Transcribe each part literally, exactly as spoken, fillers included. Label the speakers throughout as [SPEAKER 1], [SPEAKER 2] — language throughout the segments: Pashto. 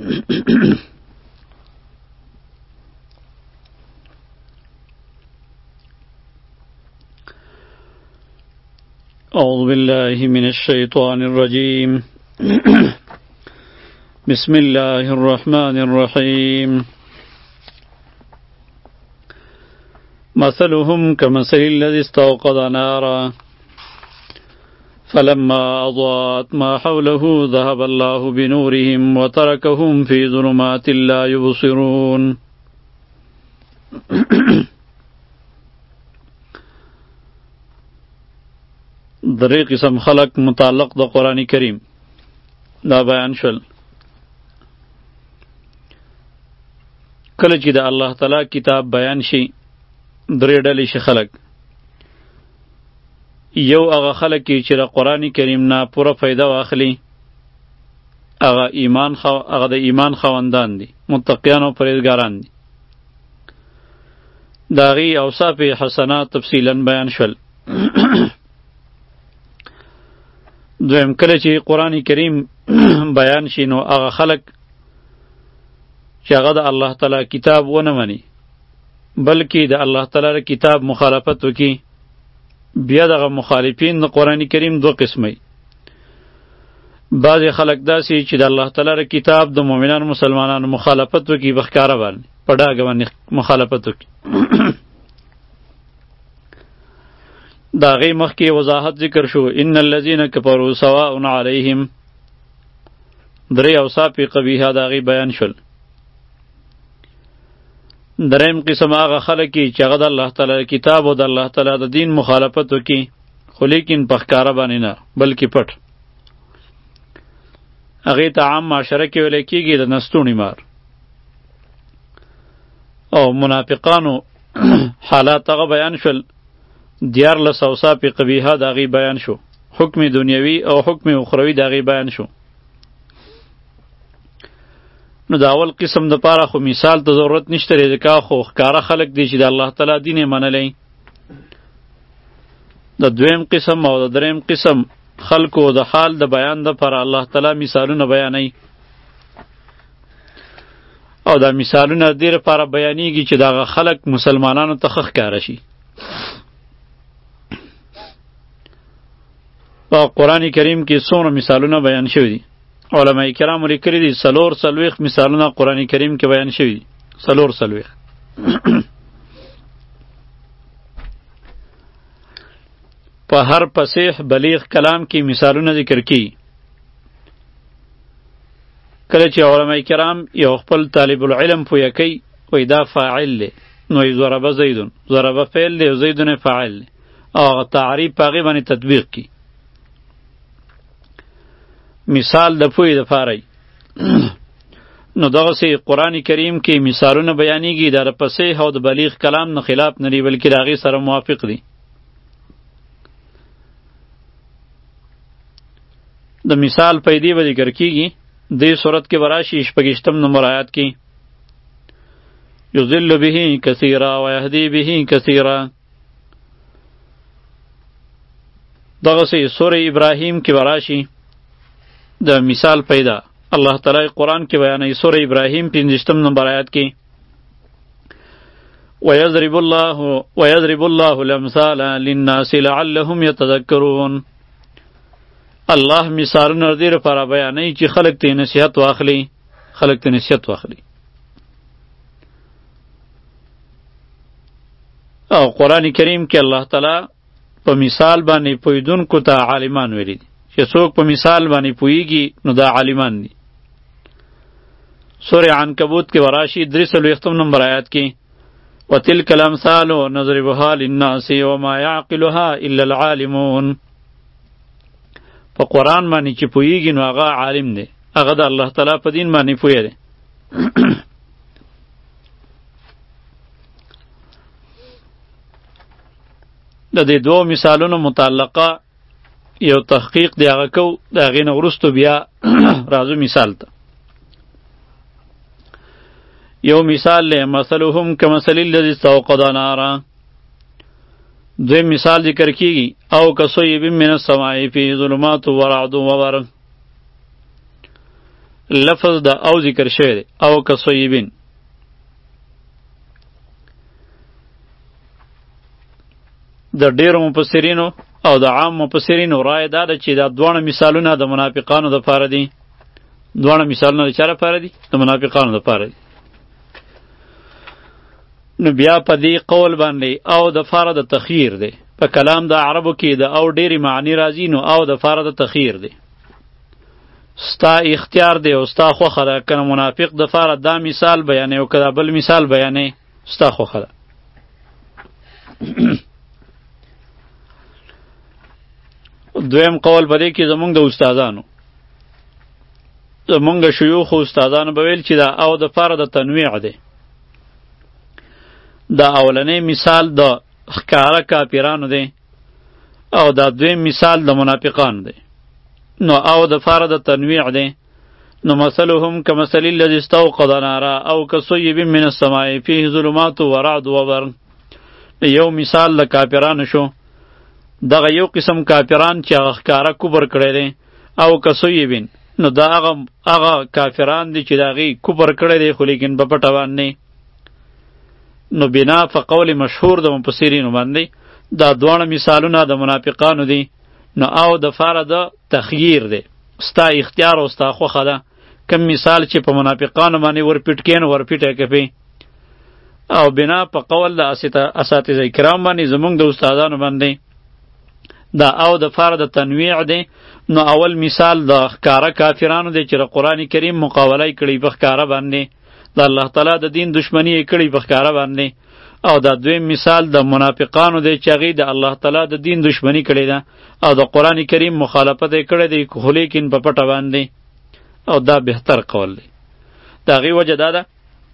[SPEAKER 1] أعوذ بالله من الشيطان الرجيم بسم الله الرحمن الرحيم مثلهم كمثل الذي استوقد نارا فلما أضاءت ما حوله ذهب الله بنورهم وتركهم في ظلمات لا يبصرون. درې قسم خلق متعلق د قرآن کریم دا بیان شول. کله چې د الله تعالی کتاب بیان شي درې ډلې شي خلق. یو هغه خلق چې د قرآن کریم نه پوره فایده واخلي، هغه ایمان خو هغه د ایمان خواندان دي، متقیان او پرهیزګاران دي. د هغې اوصاف حسنه تفصیلا بیان شول. دویم کله چې قرآن کریم بیان شي نو هغه خلق چې هغه د الله تعالی کتاب ونه مني بلکې د الله تعالی کتاب مخالفت وکړي، بیا دغه مخالفین د قرآن کریم دو قسمه. بعضې خلق داسې چې د الله تعالی کتاب د مؤمنانو مسلمانانو مخالفت وکړي، په ښکاره باندې په ډاګه باندې مخالفت وکړي. د هغې مخکې وضاحت ذکر شو. ان الذین کفروا سواء علیهم، درې اوصاف قبیحه د هغې بیان شول. دریم قسم هغه خلک چې هغه د الله تعالی کتاب او د الله تعالی د دین مخالفت وکړي، خو لیکن په ښکاره باندې نه بلکې پټ. هغې ته عام معاشره کې ویلی کېږي د نستوڼي مار. او منافقانو حالات هغه بیان شول. دیارلس اوصاف قبیحه د هغې بیان شو. حکم دنیوي او حکم اخروي د هغې بیان شو. نو د اول قسم د پاره خو مثال ته ضرورت نشته دی، ځکه خو ښکاره خلک دی چې د الله تعالی دین یې منلی. د دویم قسم او د دریم قسم خلکو د حال د بیان دپاره الله تعالی مثالونه بیانوي، او دا مثالونه دې لپاره بیانیږي چې دغه خلک مسلمانانو ته ښه ښکاره شي. په قرآن کریم کې څومره مثالونه بیان شوي دي. علماء کرامو لیکلي دي څلور څلوېښت مثالونه قرآن کریم کې بیان شوي دي. څلور څلوېښت. په هر فصیح بلیغ کلام کې مثالونه ذکر کیږي. کله چې علماء کرام یو خپل طالب العلم پویه کوي وایي دا فاعل دی، نو یې ضربه زیدون، ضربه فعل دی او زیدون فاعل دی، او هغه تعریف په هغې باندې تطبیق کړي. مثال د پوی د پاره. نو دغسې قرآن کریم کې مثالونه بیانیږي، دا د فصیح او د بلیغ کلام نه خلاف نه دي بلکې د هغې سره موافق دي. د مثال پیدې به ذکر کیږي. دې صورت کې به راشي شپږیشتم نمبر آیات کې یضل به کثیرا ویهدی به کثیرا. دغسې سورې ابراهیم کې به راشي د مثال پیدا. الله تعالی قرآن کې بیانوي سورې ابراهیم پنځویشتم نمبر آیات کې ویضرب الله ویضرب الله الامثال للناس لعلهم یتذکرون. الله مثالونه دې لپاره بیانوي چې خلک ته نصیحت واخلي، خلک ته نصیحت واخلي. او قرآن کریم کې الله تعالی په مثال باندې پوهیدونکو ته عالمان ویلي دي چې څوک په مثال باندې پوهیږي نو دا عالمان دي. سورې عنکبوت کې وراشي درې څلوېښتم نمبر آیات کې وتلک الامثال نضربها للناس وما یعقلها الا العالمون. په قرآن باندې چې پوهیږي نو هغه عالم دی، هغه د الله تعالی په دین باندې پوهه دی. د دې دوه مثالونو متعلقه یو تحقیق دی هغه کو، د هغې نه وروستو بیا راځو مثال ته. یو مثال دی مثلهم کمثل الذي استوقد نارا. دویم مثال ذکر کیږي او کصیب من السماء فی ظلمات ورعد وبرق. لفظ د او ذکر شوی دی او کصیبین. د ډیرو مفسرینو او د عام مفسرینو رای دا ده چې دا دواړه مثالونه د منافقانو دپاره دي. دواړه مثالونه د چا لپاره دي؟ د منافقانو دپاره دي. نو بیا په دې قول باندې او د فاره د تخییر دی. په کلام د عربو کې د او ډېرې معنی راځي، نو او د فاره د تخییر دی. ستا اختیار دی او ستا خوښه ده، که منافق د فاره دا مثال بیانې او که دا بل مثال بیانې، ستا خوښه ده. دویم قول په دې کې زمونږ د استادانو زمونږ د شیوخو استادانو به ویل چې دا او د فاره د تنویع دی. دا اولنی مثال د ښکاره کافرانو دی او دا دویم مثال د منافقانو دی. نو او د فاره د تنویع دی. نو مثلهم کمثل الذی استوقد نارا او کصیب من السماء فیه ظلمات و رعد و برق. یو مثال د کافرانو شو. دغه یو قسم کافران چې هغه ښکاره کفر کړی دی او کصیبین، نو دا هغه هغه کافران دي چې د هغې کفر کړی دی خو لیکن په پټه باندې. نو بنا په قول مشهور د مفسرینو باندې دا دواړه مثالونه د منافقانو دي. نو او د فاره د تخییر دی. ستا اختیار او ستا خوښه ده. کم مثال چې په منافقانو باندې ورپیټ کین ورپیټه کپی. او بنا په قول د اساتذه کرام باندې زمونږ د استادانو باندې دا او د فاره د تنویع دی. نو اول مثال د ښکاره کافرانو دی چې د قرآن کریم مقابله یې کړې په ښکاره باندې، د الله تعالی د دین دشمنی یې کړې په ښکاره باندې. او دا دویم مثال د منافقانو دی چې هغې د الله تعالی د دین دشمنی کړې ده او د قرآن کریم مخالفت یې کړی دی خو لیکن په پټه باندې. او دا بهتر قول دی. د هغې وجه دا ده،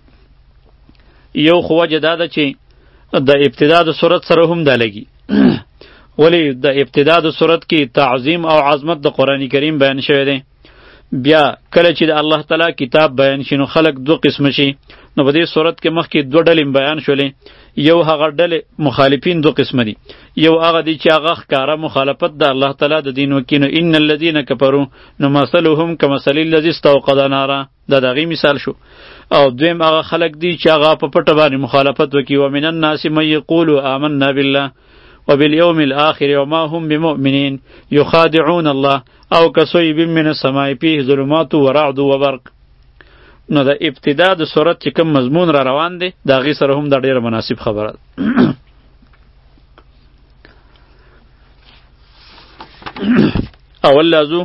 [SPEAKER 1] یو خو وجه دا ده چې د ابتدا د صورت سره هم دا لګي. ولی د ابتدا د صورت کې تعظیم او عظمت د قرآن کریم بیان شوی دی. بیا کله چې د الله تعالی کتاب بیان شي نو خلق دو قسم شي. نو په دې صورت کې مخکې دوه ډلې بیان شولې. یو هغه ډلې مخالفین دو قسم دي. یو هغه دی چې هغه ښکاره مخالفت د الله تعالی د دین وکړي. نو ان الذین کفروا نو مثلهم کمثل الذی استوقد نارا، دا د هغې مثال شو. او دویم هغه خلق دی چې هغه په پټه باندې مخالفت وکړي. ومن الناس من یقول آمنا بالله وبالیوم الآخر وما هم بمؤمنین یخادعون الله او کصیب من السماء فیه ظلمات و رعد و برق. نو د ابتدا د صورت چې کوم مضمون را روان دی د هغې سره هم دا ډیره مناسب خبره ده. اول لازو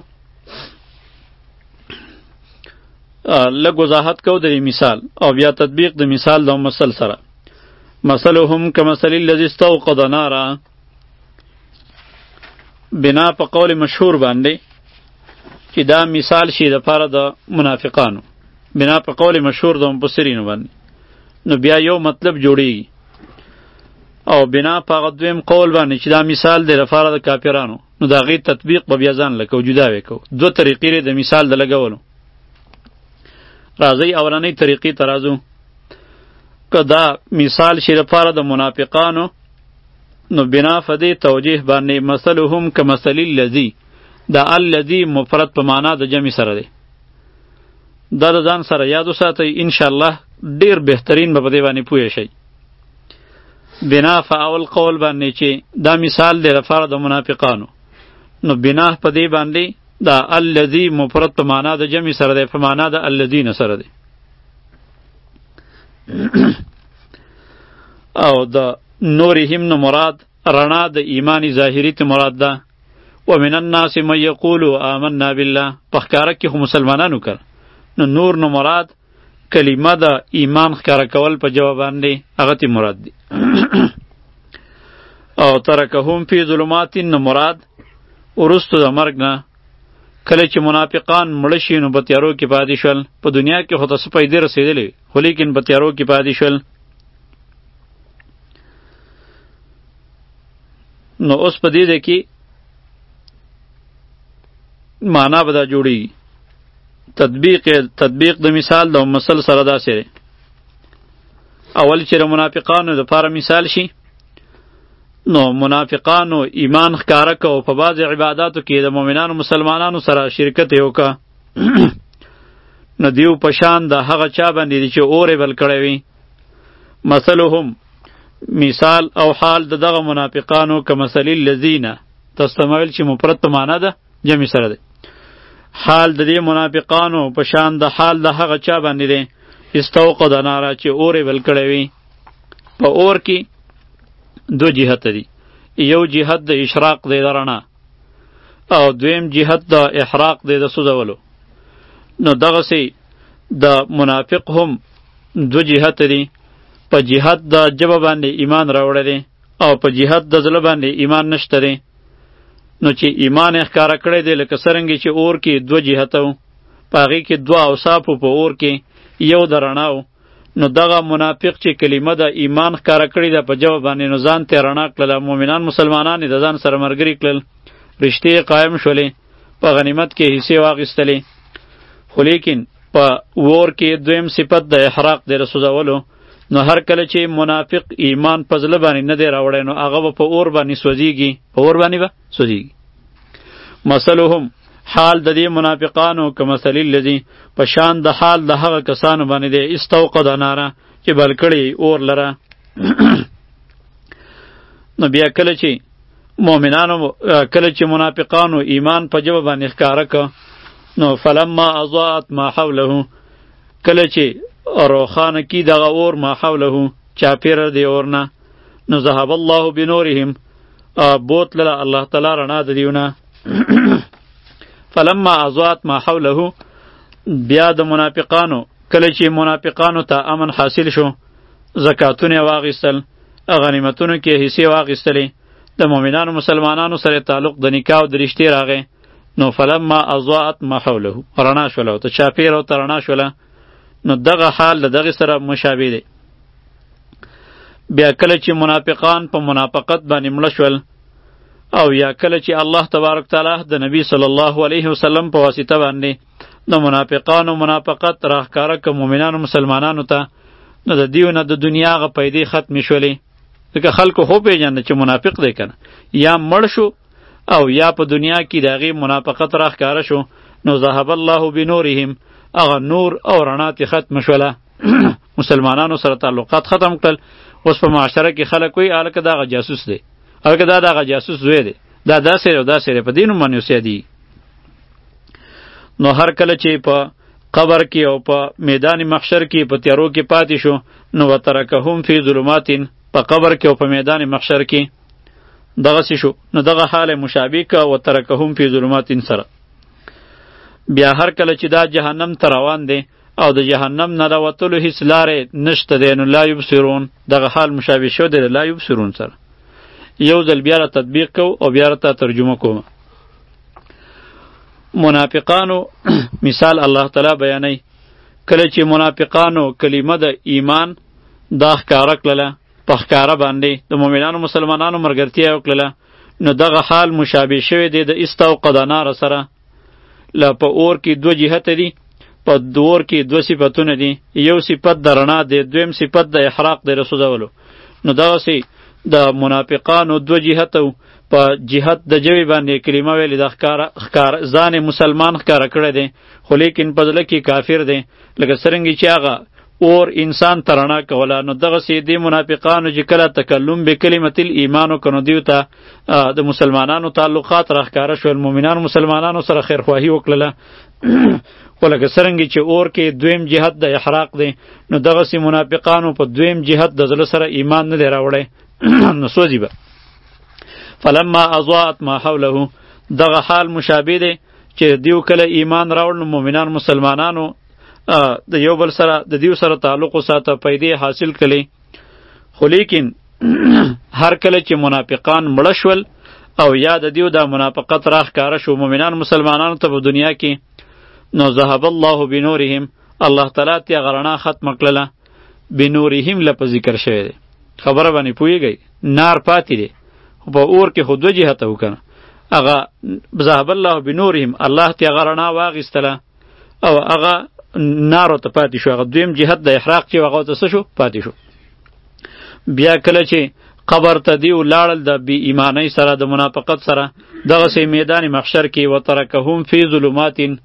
[SPEAKER 1] لږ وضاحت کو د مثال او بیا تطبیق د مثال د مثل سره. مثلهم کمثل الذی استوقد نارا، بنا په قول مشهور باندې چې دا مثال شي د پاره د منافقانو، بنا په قول مشهور د مفسرینو باندې. نو بیا یو مطلب جوړیږي. او بنا په هغه دویم قول باندې چې دا مثال دی لپاره د کافرانو، نو د هغې تطبیق به بیا ځان لکه جدا وکړو. دوه طریقې د مثال د لګولو. راځئ اولنۍ طریقې ته راځو. که دا مثال شي لپاره د منافقانو، نو بنا په دې توجیه باندې مثلهم کمثل الذی، دا الذی مفرد په معنا د جمع سره دی. دا د ځان سره یاد وساتئ، انشاءالله ډیر بهترین به په دې باندې پوه شئ. بنا په اول قول باندې چې دا مثال دی لپاره د منافقانو، نو بنا په دې باندې دا الذی مفرد په معنا د جمع سره دی، په معنا د الذین سره دی. او د نورهم نو مراد رڼا د ایمان ظاهری ته مراد ده. ومن الناس من یقول آمنا بالله، په ښکاره کې خو مسلمانانو کړ. نو نور نو مراد کلمه د ایمان ښکاره کول په جواب باندې هغه تی مراد دی. او ترکهم فی ظلمات نو مراد وروستو د مرګ نه کله چې منافقان مړه شي نو په تیارو کې پاتې شول. په دنیا کې خو ته څه پیدې رسېدلې، خو لیکن په تیارو کې پاتې شول. نو اوس په دې ده کې معنا به دا جوړېږي. تطبیق تطبیق د مثال د مثل سره داسې دی. اول چې د منافقانو دپاره مثال شي، نو منافقانو ایمان ښکاره که او په بعضې عباداتو کې د مؤمنانو مسلمانانو سره شرکت یې وکړه، نو دیو پشان د هغه چا باندې دی چې اور بل کړی وي. مثلهم مثال او حال د دغه منافقانو کمثل الذین تستمعل چې مفرد په معنا ده جمع سره ده. حال د دې منافقانو پشان د حال د هغه چا باندې دی استوقد نارا چې اور بل کړی وي. په اور کې دو جهت دي، یو جهت د اشراق دی د رڼا او دویم جهت د احراق دی د سوځولو. نو دغسې د منافق هم دو جهت دي، په جهت د ژبه باندې ایمان راوړی دی او په جهت د زړه باندې ایمان نشته دی. نو چې ایمان یې ښکاره کړی دی لکه څرنګه چې اور کې دو جهته و، په هغې کې دوه اوصاف په اور کې یو د رڼا و. نو دغه منافق چې کلمه د ایمان ښکاره کړې ده په ژبه باندې، نو ځان ته یې رڼا کړله. مؤمنان مسلمانان یې د ځان سره ملګري کړل، رشتې قایم شولې، په غنیمت کې حصې واخیستلې. خو لیکن په اور کې دویم صفت د احراق دی د سوځولو. نو هر کله چې منافق ایمان په زړه باندې نه دی راوړی، نو هغه به په اور باندې سوځېږي، په اور باندې به سوځېږي. مثلهم حال د دې منافقانو کمثل الذی په شان د حال د هغه کسانو باندې دی استوقد ناره چې بل کړي اور لره. نو بیا کله چې مؤمنانو کله چې منافقانو ایمان په ژبه باندې ښکاره که، نو فلما اضاءت ما حوله، کله چې روښانه کی دغه اور ما حوله چاپیره دی اور نه، نو ذهب الله بنورهم بوتلله الله تعالی رڼا د دیونه. فلما اضاءت ما حوله، بیا د منافقانو کله چې منافقانو ته امن حاصل شو، زکاتونه واغیستل، غنیمتونو کې حصې واغیستلې، د مؤمنانو مسلمانانو سره تعلق د نکاح او د رشتې راغی. نو فلما اضاءت ما حوله رڼا شوله، ته چاپیره او ته رڼا شوله. نو دغه حال د دغه سره مشابه دی. بیا کله چې منافقان په منافقت باندې مړه شول، او یا کله چې الله تبارک تعالی د نبی صلی الله علیه وسلم په واسطه باندې د منافقانو منافقت راښکاره که مؤمنانو مسلمانانو ته، نو د دیو نه د دنیا هغه پیدې ختمې شولې. ځکه خلکو خو پېژنده چې منافق دی که نه، یا مړ شو او یا په دنیا کې د هغې منافقت راښکاره شو. نو ذهب الله بنورهم، هغه نور او رڼا ترې ختمه شوله. مسلمانانو سره تعلقات ختم کړل. اوس په معاشره کې خلک وایي هلکه دا هغه جاسوس دی، هلکه دا د هغه جاسوس زوی دی، دا داسې او داسې دی، په دې نوم باندې اوسېدي. نو هر کله چې په قبر کې او په میدان محشر کې په تیارو کې پاتې شو، نو وترکهم فی ظلمات، په قبر کې او په میدان محشر کې دغسې شو. نو دغه حال مشابه که وترکهم فی ظلمات سره. بیا هر کله چې دا جهنم ته روان دی او د جهنم نه راوتلو هیڅ لارې نشته دی، نو لا یبصرون، دغه حال مشابه شو دی لا یبصرون سره. یو ځل بیا را تطبیق کو او بیا را ترجمه کوم. منافقانو مثال الله تعالی بیانوي. کله چې منافقانو کلمه د ایمان دا ښکاره کړله، په ښکاره باندې د مؤمنانو مسلمانانو ملګرتیا یې وکړله، نو دغه حال مشابه شوی دی د استوقد نار سره. لا په اور کې دو جهت دي، په اور کې دو صفتونه دي، یو صفت د رڼا دی، دویم صفت د احراق دی رسوځولو. نو دغسې د منافقانو دو جهت و، په جهت د ژبې باندې کلمه ویلې د ښکاره ځان مسلمان ښکاره کړی دی، خو لیکن په زړه کې کافر دی، لکه څرنګه چې هغه اور انسان ته رڼا کوله. نو دغسې دې منافقانو چې کله تکلم بکلمة الایمان وکړ، نو دیو ته د مسلمانانو تعلقات راښکاره شول، مؤمنانو مسلمانانو سره خیرخواهي وکړله. خو لکه څرنګه چې اور کې دویم جهت د احراق دی، نو دغسې منافقانو په دویم جهت د زړه سره ایمان نه دی راوړی، نو سوځي به. فلما اضاءت ما حوله، دغه حال مشابه دی چې دیو کله ایمان راوړ، نو مؤمنان مسلمانانو د یو بل سره د دیو سره تعلق وساته، پیدې حاصل کړي. خو لیکن هر کله چې منافقان مړه شول او یا د دیو د منافقت راښکاره شو مؤمنان مسلمانانو ته په دنیا کې، نو ذهب الله بنورهم، الله تعالی ته هغه رڼا ختمه کړله. بنورهم لپه ذکر شوی دی، خبره باندې پوهېږئ. نار پاتې دی، خو په اور کې خو دوه جهته و که نه، هغه ذهب الله بنورهم، الله ته هغه رڼا واخیستله او هغه نارو ته پاتې شو، هغه دویم جهت د احراق چې هغه ته څه شو پاتې شو. بیا کله چې قبر ته دی ولاړل د بې ایمانۍ سره د منافقت سره، دغسې میدان محشر کې وترکهم فی ظلمات،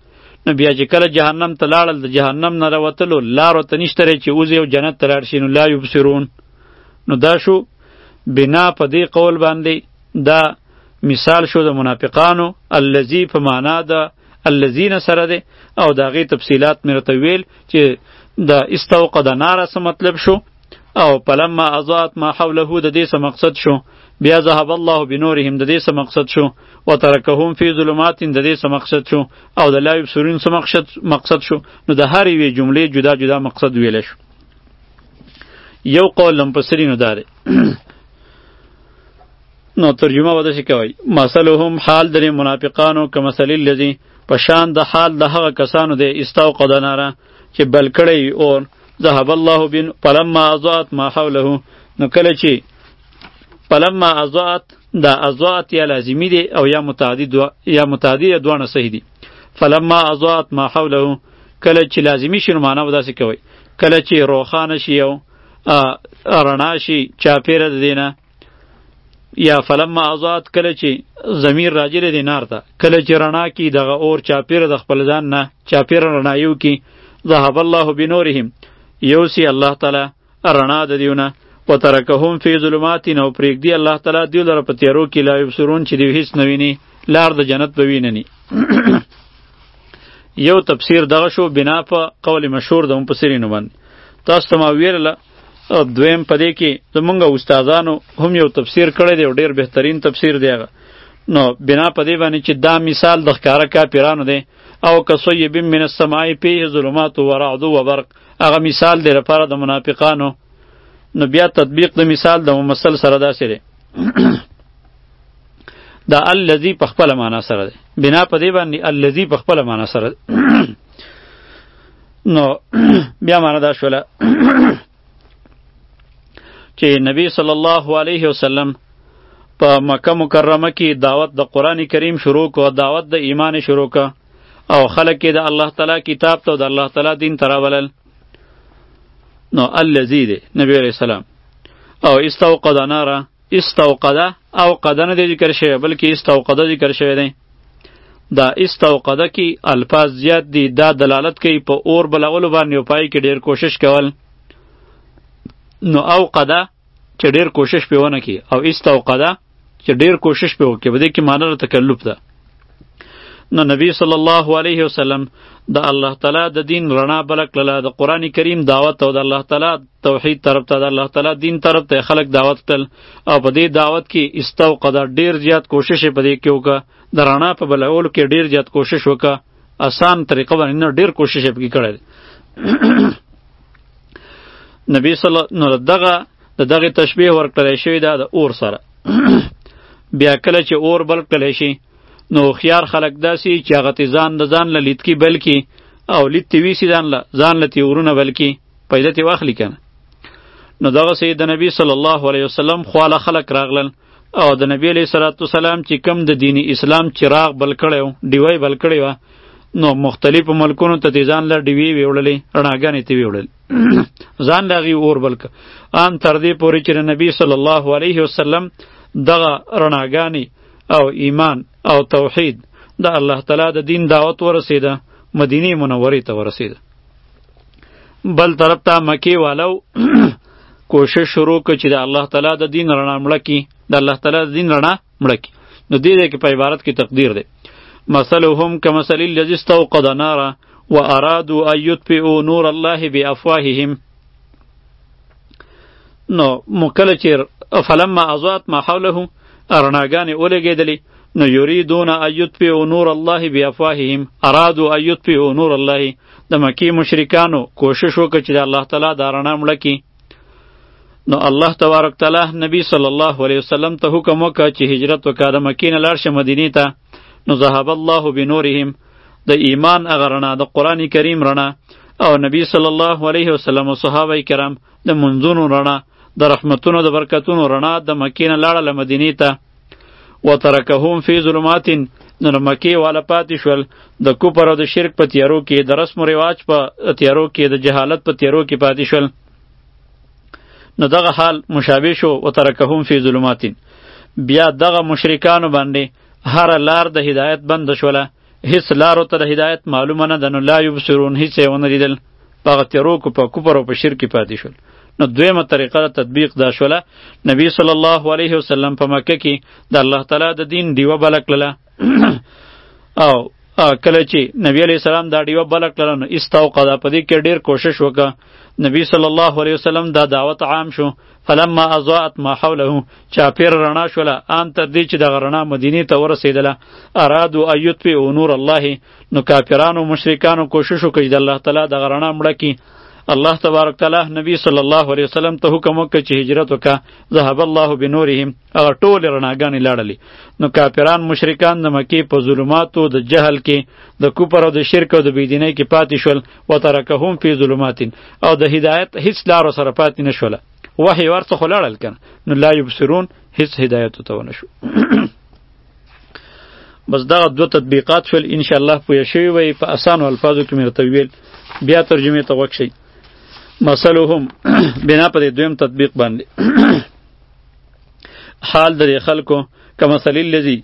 [SPEAKER 1] نو بیا چې کله جهنم ته لاړل د جهنم نه راوتلو لار ورته نشته چې وځي او جنت ته لاړ شي نو لا یبصرون. نو دا شو بنا په دې قول باندې دا مثال شو د منافقانو الذی په معنا د الذین سره ده او د هغې تفصیلات مې راته ویل چې د استوقد ناره څه مطلب شو او فلما اضاءت ما حوله د دې څه مقصد شو، بیا ذهب الله بنورهم د دې څه مقصد شو، وترکهم فی ظلمات د دې څه مقصد شو، او د لا یبصرون څه مقصد مقصد شو. نو د هر یوې جملې جدا جدا مقصد ویلی شو. یو قول لمپسرینو دا دی نو ترجمه به داسې کوئ مثلهم حال د منافقانو کمثل الذی په شان د حال د هغه کسانو دی استوقد ناره چې بل کړی اور ذهب الله بن فلما اضاءت ما حوله. نو کله چې فلما اضاءت دا اضاءت یا لازمی دی او یا متعدی دو یا متعدی دوانه صحیح دی. فلما اضاءت ما حوله کله چې لازمی شي نو معنا به داسې کوئ کله چې روښانه شي او رڼا شي چاپیره د دینه، یا فلما اضاءت کله چې ضمیر راجع دی نار ته، کله چې رڼا کی دغه اور چاپیره د خپل ځان نه چاپیره رڼایو کی ذهب الله بنورهم یوسی الله تعالی رڼا د دیونه وترکهم فی ظلمات او پرېږدي الله تعالی دیو لره په تیارو کې لا یبصرون چې دوی هیڅ نه ویني لار د جنت به وینني. یو تفسیر دغه شو بنا په قول مشهور د مفسرینو باندې تاسو ته ما ویله. دویم پدې کې زمونږ استادانو هم یو تفسیر کړی دی او ډیر بهترین تفسیر دی هغه. نو بنا پدې باندې چې دا مثال د ښکاره کافرانو دی او کصیب من السماء فیه ظلمات و رعد و برق، هغه مثال دی لپاره د منافقانو. نو بیا تطبیق د مثال د ممثل سره داسې دی دا الذی په خپله معنا سره دی بنا پدې باندې الذی په خپله معنا سره نو بیا معنا دا شوله چې نبی صلی الله علیه وسلم په مکه مکرمه کې دعوت د قرآن کریم شروع کو، دعوت د ایمان شروع کو او خلق کې د الله تعالی کتاب ته او د الله تعالی دین ته راولل. نو الذی دی نبی علیہ السلام او استوقد نارا استوقد او قد نه دی ذکر شوی بلکې استوقد ذکر شوی دی. دا استوقد کې الفاظ زیات دي، دا دلالت کوي په اور بلولو باندې او پای کې ډیر کوشش کول. نو او قدا چې ډیر کوشش په ونه کی او استوقدا چې ډیر کوشش په وکي بده کې معنی ر تکلف ده. نو نبی صلی الله علیه وسلم د الله تعالی د دین رڼا بلک لاله د قران کریم دعوت او د الله تعالی توحید طرف ته د الله تعالی دین طرف ته خلق دعوت تل او په دې دعوت کې استوقدا ډیر زیات کوشش په دې کې وکړه د رڼا په بلولو کې ډیر زیات کوشش وکړه آسان طریقه باندې ډیر کوشش یې کړی. نبی صلی الله دغه دغه تشبیه ورکړی شوی دا د اور سره. بیا کله چې اور بل کړی شي نو خيار خلق داسي چې هغه ځان د ځان له لیت کی بلکې او لیت وی سي ځان له ځان له تیورونه بلکې پیدا تی واخلي کنه. نو دغه سید نبی صلی الله علیه وسلم خواله خلق راغلل او د نبی علیه الصلاۃ والسلام چې کم د دین اسلام چراغ بل کړو دیوای بل کړی نو مختلف ملکونو ته ځان له دیوی ویوړلې رڼاګانې تی ویوړل ځان لغي اور بلک ان تر دې پورې چې نبی صلی الله علیه وسلم دغه رڼاګانی او ایمان او توحید د الله تعالی د دین دعوت ورسیده مدینه منوره ته ورسیده. بل طرف ته مکی والو کوشش شروع کړ چې د الله تعالی د دین رڼا مړه کی د الله تعالی د دین رڼا مړه کی. نو دې دې کې په عبارت کې تقدیر ده مثلهم کمثل الذی استوقد نارا وارادوا ان یطفئوا نور الله بافواههم. نو مکله چې فلما اضاءت ما حوله رڼاګانې ولګېدلې نو یریدون ان یطفئوا نور الله بافواههم ارادوا ان یطفئوا نور الله د مکی مشرکانو کوشش وکړ چې د الله تعالی دا رڼا مړه کړي. نو الله تبارک تعالی نبی صلی الله علیه وسلم ته حکم وکړ چې هجرت وکړه د مکې نه لاړ شه مدینې ته. نو ذهب الله بنورهم د ایمان هغه رڼا د قرآن کریم رڼا او نبی صلی الله علیه وسلم او صحابه کرام د منځونو رڼا د رحمتونو د برکتونو رڼا د مکې نه لاړله مدینې ته. وترکهم فی ظلمات نو مکې والا پاتې شول د کفر او د شرک په تیارو کې د رسم و رواج په تیارو کې د جهالت په تیارو کې پاتې شول. نو دغه حال مشابه شو وترکهم فی ظلمات. بیا دغه مشرکانو باندې هر لار د هدایت بند شوله هیڅ لارو ته د هدایت معلومه نه ده، نو لا یبصرون هیڅ یې ونه لیدل، په هغه تیرو کو په کفر او په شرک کې پاتې شول. نو دویمه طریقه د تطبیق دا شوله، نبی صلی الله علیه وسلم په مکه کې د الله تعالی د دین ډیوه بله کړله او کله چې نبی علیه السلام دا ډیوه بله کړله نو استوقده، په دې کې ډېر کوشش وکړه. نبی صلی الله علیه وسلم دا دعوت عام شو. فلما اضاءت ما حوله، چاپیر رڼا شوله ان تر دې چې دغه رڼا مدینې ته ورسېدله. ارادو ان یطفئوا نور الله، نو کافرانو مشرکانو کوشش وکړي د الله تعالی دغه رڼا مړه کړي. الله تبارک تعالی نبی صلی الله علیه وسلم ته حکم وکړ چې هجرت وکړه. ذهب الله بنورهم، هغه ټولې رڼاګانې لاړلې. نو کافران مشرکان د مکې په ظلماتو د جهل کې، د کفر او د شرک او د بېدینۍ کې پاتې شول. وترکهم فی ظلمات، او د هدایت هیڅ لارو سره پاتې نه شوله. وحی ورڅخه لاړل کنه، نو لا یبصرون هیڅ هدایت ته ونه شو. بس دغه دو تطبیقات شول. ان شاء الله پوه شوي وئ، په اسانو الفاظو کې مې درته ویل، بیا ترجمې ته غوږ شئ. مثلهم بنا په دې دویم تطبیق باندې حال د خلکو کمثل الذی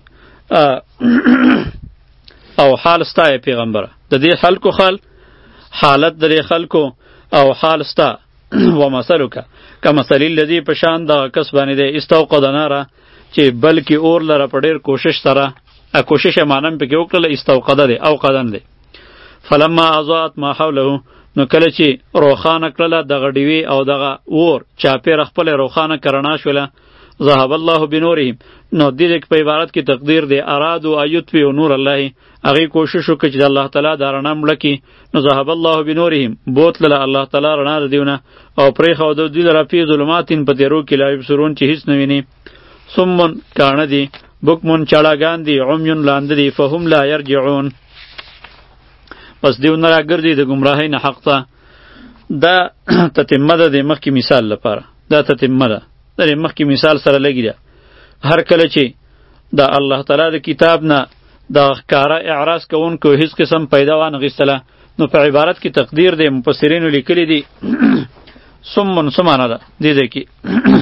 [SPEAKER 1] او حال ستا پیغمبره، د دې خلکو حال حالت د خلکو او حال ستا و مثلک کمثل الذی په شان د کس باندې د استوقد ناره چې بلکې اور لره په ډېر کوشش سره ا کوشش مانم په کې وکړه استوقد دی او قدن دی. فلما اضاءت ما حوله، نو کله چې روخانه کړله دغه ډیوې او دغه اور چاپېره خپل روخانه کرنا شوله. ذهب الله بنورهم، نو دې کې په عبارت کې تقدیر دی ارادو ان یطفئوا نور الله، هغې کوشش وکړي چې د الله تعالی دا رڼا مړه کړي. نو ذهب الله بنورهم، بوتلله الله تعالی رڼا د دیونه او پرېښوده دوی لره فی ظلمات په تیرو کې لا یبصرون چې هیڅ نه ویني. صمون کاڼه دي، بکمون چاړاګان دي، عمیون لانده دي، فهم لا یرجعون، پس دیو نه راګرځي د ګمراهۍ نه حق ته. دا تتمه ده د مخکې مثال لپاره، دا تتمه ده د مخکې مثال سره لګي ده. هر کله چې د الله تعالی د کتاب نه د ښکاره اعراض کوونکو هیڅ قسم پیدا وانغېستله، نو په عبارت کې تقدیر دی مفسرینو لیکلی دي سمون سمانه ده دې ځای کې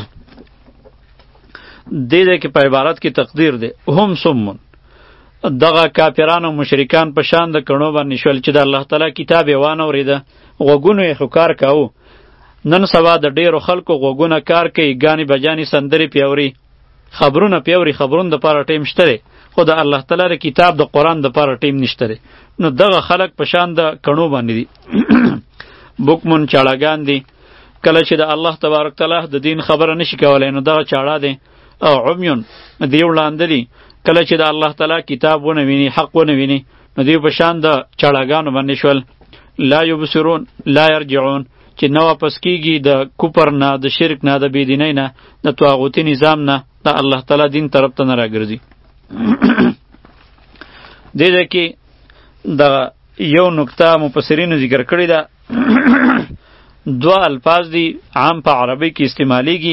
[SPEAKER 1] دې ځای کې په عبارت کې تقدیر دی هم سمون، دغه کافرانو مشرکان په شان د کڼو باندې شول چې د الله تعالی کتاب یې وانه اورېده، غوږونو یې خو کار کاوه. نن سبا د ډېرو خلکو غوږونه کار کوي، ګانې بجانې سندرې پیاوري، خبرونه پیاوري، خبرونه دپاره ټیم شته دی، خو د الله تعالی د کتاب د قرآن دپاره ټیم نشته دی. نو دغه خلک په شان د کڼو باندې دي بکمون چاړاګان دي، کله چې د الله تبارک تعالی د دین خبره نشي کولی نو دغه چاړه دی. او عمیون دی وړاندې دي، کله چې د الله تعالی کتاب ونه ویني، حق ونه ویني، نو دوی په شان د چاړاګانو باندې شول. لا یبصرون لا یرجعون، چې نه واپس کیږي د کفر نه، د شرک نه، د بېدینۍ نه، د طاغوتي نظام نه، د الله تعالی دین طرف ته نه راګرځي. دې ځای کې دغه یو نکته مفسرینو ذکر کړې ده. دوه الفاظ دي عام په عربی کې استعمالیږي.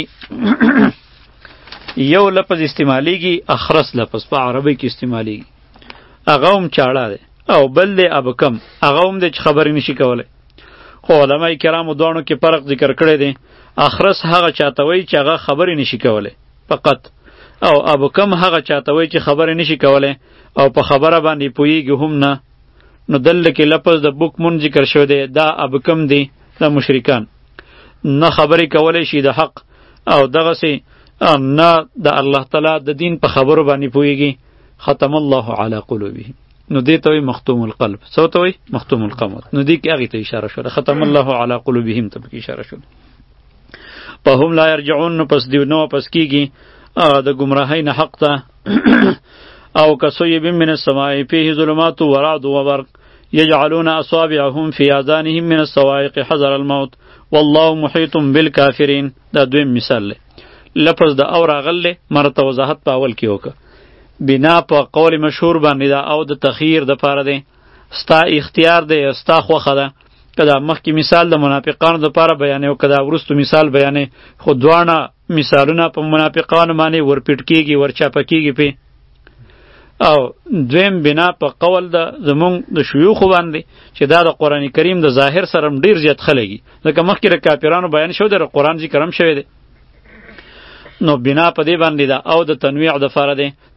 [SPEAKER 1] یو لفظ استعمالیږي اخرس لفظ په عربی کې استعمالیږي، هغه هم چاړه دی، او بل دی ابکم، هغه هم دی چې خبرې نشي کولی. خو علماء کرامو دواړو کې فرق ذکر کړی دی. اخرس هغه چاته وایي چې هغه خبرې نشي کولی فقط، او ابکم هغه چاته وایي چې خبرې نشي کولی او په خبره باندې پوهیږي هم نه. نو دلته کې لفظ د بکمون ذکر شوی دی، دا ابکم دی، دا مشرکان نه خبرې کولی شي د حق، او دغسې نه د الله تعالی د دین په خبرو باندې پوهیږي. ختم الله علی قلوبهم، نو دې ته وایي مختوم القلب. څه ته وایي؟ مختوم القلب. نو دې کې هغې ته اشاره شوله، ختم الله علی قلوبهم ته پکې اشاره شوله. فهم لا یرجعون، نو پس دیو نه واپس کیږي د ګمراهۍ نه حق ته. او کصیب من السماء فیه ظلمات و رعد و برق یجعلون اصابعهم فی آذانهم من الصواعق حذر الموت والله محیط بالکافرین. دا دویم مثال دی. لفظ د او راغل دی، مرته وضاحت په اول کې وکړه. بنا په قول مشهور باندې دا او د تخییر د پاره دی، ستا اختیار دی، ستا خوښه ده. که دا مخکې مثال د منافقانو د پاره بیانې او که دا وروستو مثال بیانې، خو دواړه مثالونه په منافقانو باندې ورپیټ کېږي، ورچاپه کېږي پې. او دویم بنا په قول د زمونږ د شیوخو باندې چې دا د قرآن کریم د ظاهر سره ډېر زیات خلګي، ځکه مخکې د کافرانو بیان شوی دی، د قرآن ذکر هم شوی دی. نو بنا په دې باندې دا او د تنویع د فاره دی.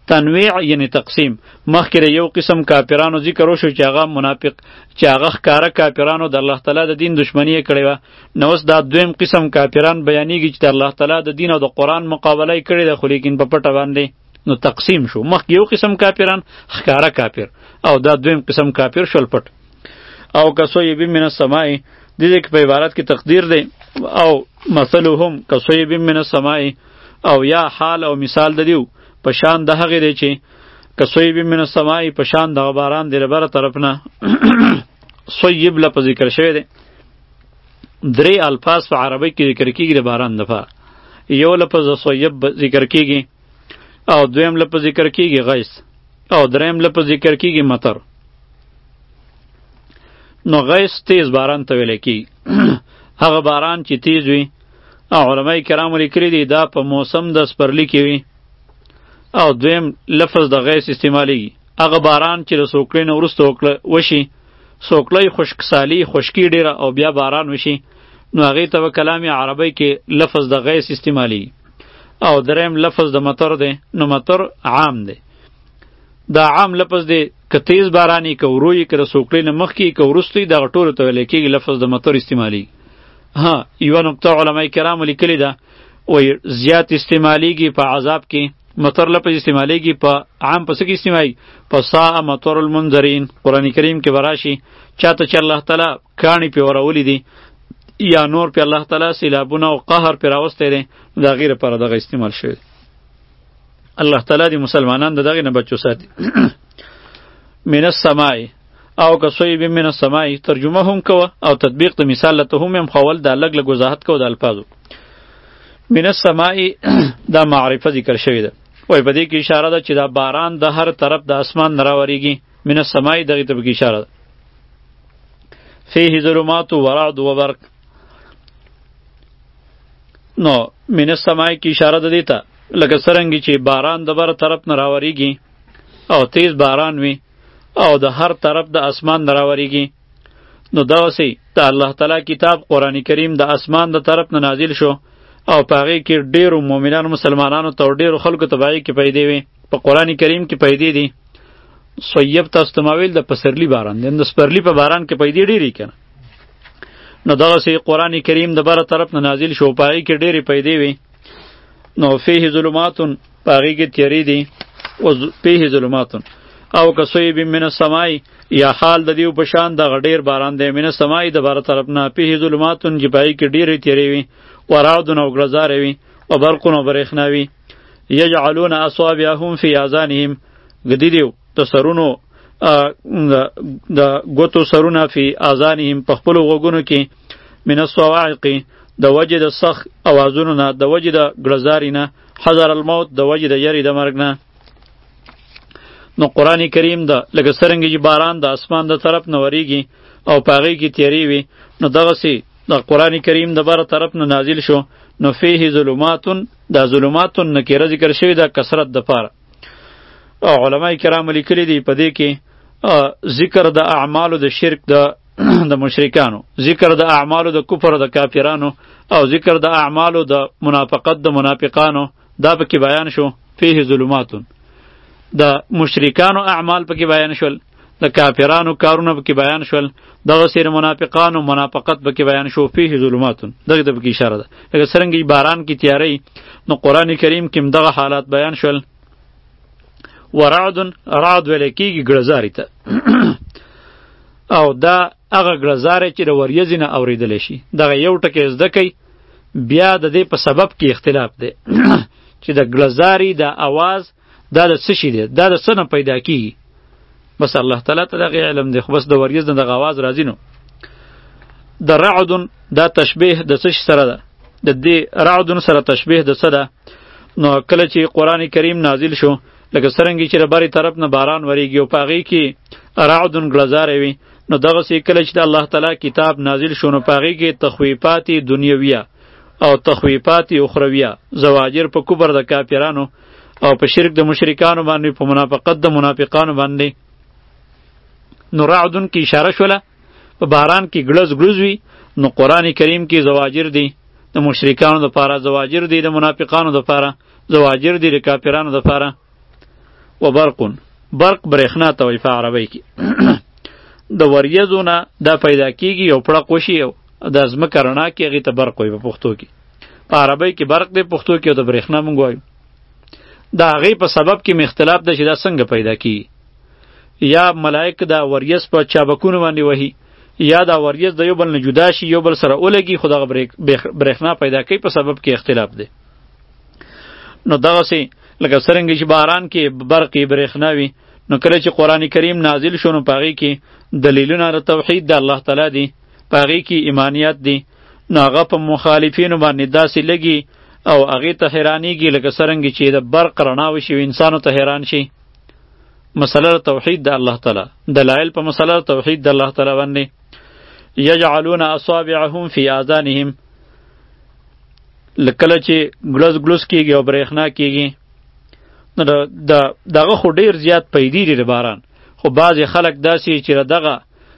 [SPEAKER 1] تنویع یعنی تقسیم. مخکې یو قسم کافرانو ذکر وشو چې هغه منافق چې هغه ښکاره کافرانو د الله تعالی د دین دشمنی یې کړې وه. نو اوس دا دویم قسم کافران بیانېږي چې د الله تعالی د دین او د قرآن مقابله یې کړې ده، خو لیکن په پټه باندې. نو تقسیم شو، مخکې یو قسم کافران ښکاره کافر، او دا دویم قسم کافر شول پټ. او کصیب من السماء، دې دې کې په عبارت کې تقدیر دی. او مثلهم کصیب من السماء، او یا حال او مثال د دیو په شان د هغې دی چې کصیب من السماء په شان دغه باران دی له بره طرف نه. صیب لفظ ذکر شوی دی. درې الفاظ په عربی کې ذکر کېږي د باران دپاره. یو لفظ صیب ذکر کېږي، او دویم لفظ ذکر کېږي غیث، او دریم لفظ ذکر کېږي مطر. نو غیث تیز باران ته ویلی کېږي. هغه باران چې تیز وي، او علماء کرامو لیکلي دي دا په موسم د سپرلي کې وي. او دویم لفظ د غیث استعمالیږي هغه باران چې د سوکړۍ نه وروسته وشي، سوکړۍ خشکسالي خشکي ډېره او بیا باران وشي، نو هغې ته به کلام عربی کې لفظ د غیث استعمالیږي. او دریم لفظ د مطر دی. نو مطر عام دی، دا عام لفظ دی، که تیز بارانی، که ورویي، که د سوکړۍ نه مخکې، که وروستوي، دغه ټولو ته ویلی کېږي لفظ د مطر استعمالیږي. ها یوه نکته علماء کرامو لیکلې ده، وایي زیات استعمالیږي په عذاب کې، مطر لفظ استعمالیږي په عام په څه کې استعمالیږي؟ په ساء مطر المنذرین. قرآن کریم کې به راشي چاته چې الله تعالی کاڼي پې ورولی دي یا نور پې الله تعالی سیلابونه او قهر پې راوستی دی، د هغې لپاره دغه استعمال شوی دی. الله تعالی دې مسلمانان د دغې نه بچو ساتي. من السماء او کصیب من السماء ترجمه هم کوه او تطبیق د مثال لته هم هم خول دا لږ لږ وضاحت کوه د الفاظو. من السماء دا معرفه ذکر شوی ده. وای په دې کې اشاره ده چې دا باران د هر طرف د اسمان نه راوریږي. من السماء دغې ته پکې اشاره ده. فیه ظلمات و رعد و برق. نو من السماء کې اشاره ده دې ته لکه څرنګه چې باران د بره طرف نه راوریږي او تیز باران وي او د هر طرف د اسمان نه راوریږي. نو دغسې د الله تعالی کتاب قرآن کریم د اسمان د طرف نه نازل شو، او په هغې کې ډېرو مؤمنانو مسلمانانو ته او ډېرو خلکو ته به هغې کې پیدې وي. په قرآن کریم کې پیدې دي. صیب تاسو ته ما ویل د پسرلي باران دی، د سپرلي په باران کې پیدې ډېرې که نه. نو دغسې قرآن کریم د بره طرف نه نازل شو، په هغې کې ډېرې پیدې وي. نو فیه ظلماتون، په هغې کې تیارې دي. فیه ظلماتون او کصیب من السماء، یا حال د دیو په شان دغه ډېر باران دی. من السماء د بره طرف نه، فیه ظلماتون چې په هغې کې ډېرې تیارې وي، و رعدون او ګړزارې وي، و برقون او برېښنا وي. یجعلون اصابعهم فی آذانهم، ږدي دیو د سرونو د ګوتو سرونه فی آذانهم په خپلو غوږونو کې، من الصواعق د وجې د سخ اوازونو نه، د وجې د ګړزاري نه، حذر الموت د وجې د یری د مرګ نه. نو قرآن کریم د لکه څرنګه چې باران د اسمان د طرف نه وریږي او په هغې کې تیارې وي، نو دغسې د قرآن کریم د بره طرف نه نازل شو. نو فیه ظلماتون، دا ظلماتون نکره ذکر شوی ده کثرت دپاره. او علماء کرام لیکلي دي په دې کې ذکر د اعمالو د شرک د د مشرکانو، ذکر د اعمالو د کفر د کافرانو، او ذکر د اعمالو د منافقت د منافقانو، دا پکې بیان شو. فیه ظلماتون د مشرکانو اعمال پکې بیان شول، د کافرانو کارونه پکې بیان شول، دغسې د منافقانو منافقت پکې بیان شو. فیه ظلماتون دغې ته پکې اشاره ده. لکه څرنګه باران کې تیاری، نو قرآن کریم کې هم دغه حالات بیان شول. و رعدون، رعد ویلی کېږي ګړزاري ته. او دا هغه ګړزاری چې د وریځې نه اورېدلی شي. دغه یو ټکی زده کوئ، بیا د دې په سبب کې اختلاف دی چې د ګړزاري د اواز دا د څه شي دی، دا د څه نه پیدا کېږي. بس الله تعالی ته دغه علم دی، خو بس د وریځ نه دغه اواز راځي. نو د رعدون دا تشبیه د څه شي سره ده؟ د دې رعدون سره تشبیه د څه ده؟ نو کله چې قرآن کریم نازل شو، لکه څرنګه چې د بارې طرف نه باران وریږي او په هغې کې رعدون ګړزاری وي، نو دغسې کله چې د الله تعالی کتاب نازل شو، نو په هغې کې تخویفات دنیویه او تخویفات اخرویه، زواجر په کفر د کافرانو او په شرک د مشرکانو باندې، په منافقت د منافقانو باندې. نو رعدون کې اشاره شوله په باران کې ګړز ګړز وي. نو قرآن کریم کې زواجر دی د مشرکانو دپاره، زواجر دی د منافقانو دپاره، زواجر دی د کافرانو دپاره. و برقون برق برېښنا ته وایي په عربی کې د وریځو نه دا پیدا کیږي یو پړق وشي او د ځمکه رڼا کې هغې ته برق وایي په پښتو کې. په عربی کې برق دی، پښتو کې د برېښنا موږ وایو. د هغې په سبب کې اختلاف ده چې دا څنګه پیدا کیږي. یا ملائک دا وریځ په چابکونو باندې وهي، یا دا وریځ د یو بل نه جدا شي یو بل سره ولګي، خو دغه برېښنا پیدا کوي په سبب کې اختلاف دی. نو دغسې لکه څرنګه چې باران کې برقې برېښنا وي، نو کله چې قرآن کریم نازل شو نو په هغې کې دلیلونه د توحید د الله تعالی دي، په هغې کې ایمانیت دي. نو هغه په مخالفینو باندې داسې لګي او هغې ته حیرانېږي لکه څرنګه چې د برق رڼا وشي و انسانو ته حیران شي. مسله توحید د الله تعالی، دلایل په مسله توحید د الله تعالی باندې. یجعلون اصابعهم فی آذانهم، کله چې ګلوز ګلوز کېږي او برېښنا کېږي، نو د دغه خو ډېر زیات پیدې دي د باران، خو بعضې خلک داسې چې دغه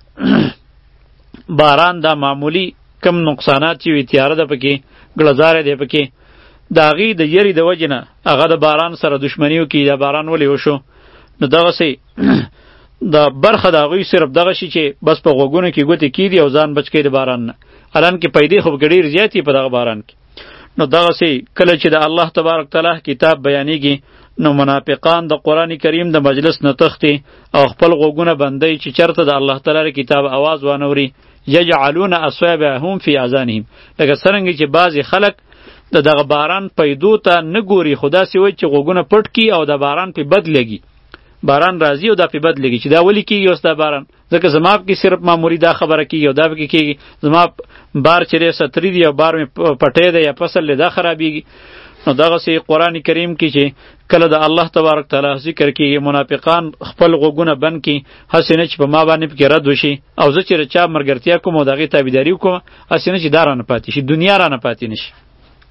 [SPEAKER 1] باران دا معمولی کم نقصانات چې وي، تیاره ده پکې، ګړزاری دی پکې، د هغې د یرې د وجې نه هغه د باران سره دشمني وکړي، دا باران ولې وشو. نو دغسې د برخه د هغوی صرف دغه شي چې بس په غوږونو کې ګوتې کیدي او ځان بچ کوي د باران نه، حالانکې پیدې خو ډېر زیات په دغه باران کې. نو دغسې کله چې د الله تبارک تعالی کتاب بیانېږي، نو منافقان د قرآن کریم د مجلس نه تښتي او خپل غوږونه بندوي چې چېرته د الله تعالی کتاب اواز وانوري. یجعلون اصابعهم فی آذانهم، لکه څرنګه چې بعضې خلک د دغه باران پیدو ته نه ګوري، خو داسې وایي چې غوږونه پټ کړي او د باران پې بد لګي، باران راځي او دا پې بد لګي چې دا ولې کېږي اوس دا باران، ځکه زما کې صرف معمولي دا خبره کېږي او دا پکې کېږي، زما بار چې دی ستري دی او بار مې پټی دی یا فصل دی دا خرابېږي. نو دغسې قرآن کریم کې چې کله د الله تبارک تعالی ذکر کېږي، منافقان خپل غوږونه بند کړي، هسې نه چې په ما باندې پکې رد وشي او زه چې د چا ملګرتیا کوم او د هغې تابعداري وکړم، هسې نه چې دا رانه پاتې شي، دنیا رانه پاتې نه شي.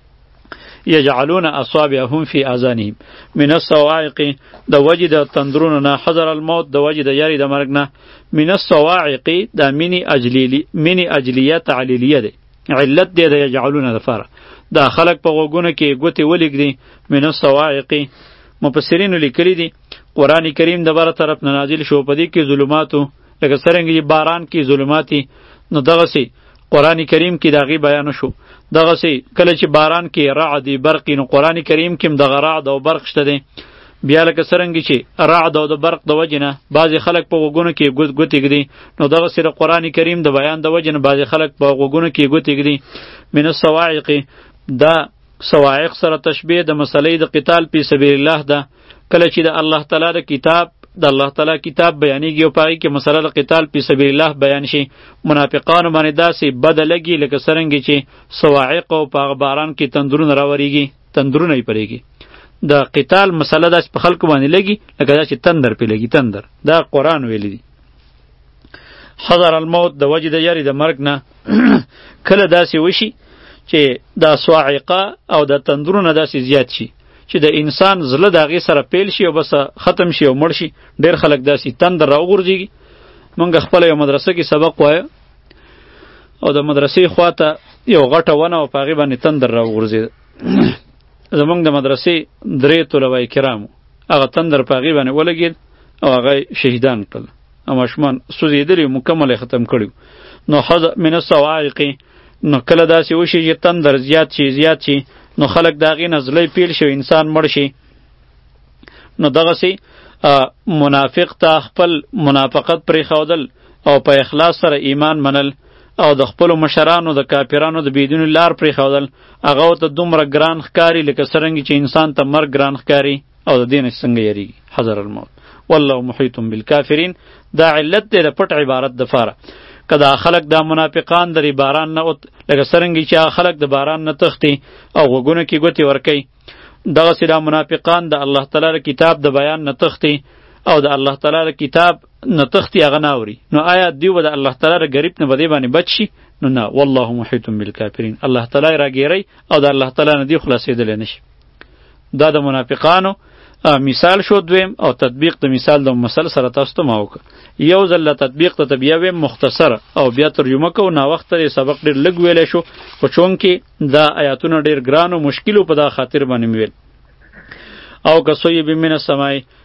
[SPEAKER 1] یجعلون اصابعهم فی آذانهم من الصواعق، د وجې د تندرونو نه، حذر الموت د وجې د یارې د مرګ نه. من الصواعق دا منی اجلیلی منی اجلیه تعلیلیه ده، علت دی د یجعلون دپاره. دا خلق په غوږونو کې ګوتې ولږدي. من الصواعق مفسرینو لیکلي دي قرآن کریم د بره طرف نه نازل شو، په دې کې ظلماتو لکه څرنګه چې باران کې ظلماتي، نو دغسې قرآن کریم کې د هغې بیان شو. دغسې کله چې باران کې رعد برقي، نو قرآن کریم کې هم دغه رعد او برق شته دی. بیا لکه څرنګه چې رعد او د برق د وجې نه بعضې خلک په غوږونو کې ګوتې ږدي، نو دغسې د قرآن کریم د بیان د وجې نه بعضې خلک په غوږونو کې ګوتې ږدي. من الصواعق دا صواعق سره تشبیه د مسلې د قتال فی سبیل الله ده. کله چې د الله تعالی د کتاب د الله تعالی کتاب بیانېږي او په هغې کې مسله د قتال فی سبیل الله بیان شي، منافقانو باندې داسې بده لګي لکه څرنګه چې صواعق او په هغه باران کې تندرونه راورېږي، تندرونه یې پرېږي. د قتال مسله داسې په خلکو باندې لګي لکه دا چې تندر پې لګي، تندر. دا قرآن ویلی دی. حذر الموت د وجې د یارې د مرګ نه. کله داسې وشي چې دا صواعقه او د تندرونه داسې زیات شي چې د انسان زړه د هغې سره پیل شي او بس ختم شي او مړ شي. ډېر خلک داسې تندر راوغورځېږي. موږ خپله یو مدرسه کې سبق وایه او د مدرسې خواته یو غټه ونه او په هغې باندې تندر راوغورځېده. زموږ د مدرسې درې طلبه کرامو هغه تندر په هغې باندې ولګېد او هغه شهیدان کړل او ماشومان سوځېدلي مکمل یې ختم کړي. نو حذر من الصواعق، نو کله داسې وشي چې تندر زیات شي زیات شي نو خلک د هغې نه زړه پیل شي انسان مړ شي. نو دغسې منافق ته خپل منافقت پرېښودل او په اخلاص سره ایمان منل او د خپلو مشرانو د کافرانو د بېدینو لار پرېښودل، هغه ورته دومره ګران ښکاري لکه څرنګه چې انسان ته مرګ ګران ښکاري او د دې نه څنګه یریږي. حذر الموت والله محیط بالکافرین. دا علت دی د پټ عبارت دپاره. که دا خلق دا منافقان د باران نه لکه څرنګه چې خلق د باران نه تښتي او غوږونو کې ګوتې ورکوي، دغسې دا منافقان د الله تعالی کتاب د بیان نه تښتي او د الله تعالی کتاب نه تښتي، هغه نه اوري. نو آیا دوی به د الله تعالی غریب نه به دې باندې بچ شي؟ نو نه، والله محیط بالکافرین. الله تعالی راګیری او د الله تعالی نه دی خلاصېدلی نشي. دا د منافقانو مثال شو. دویم او تطبیق د مثال د مثل سره تاسو ته ما وکړه. یو ځل تطبیق ته بیا ویم مختصره او بیا ترجمه کو. ناوخته دی سبق ډېر لږ ویلی شو، خو چونکې دا آیاتونه ډېر ګران او مشکل په دا خاطر باندې مې ویل. او که صیب من السماء،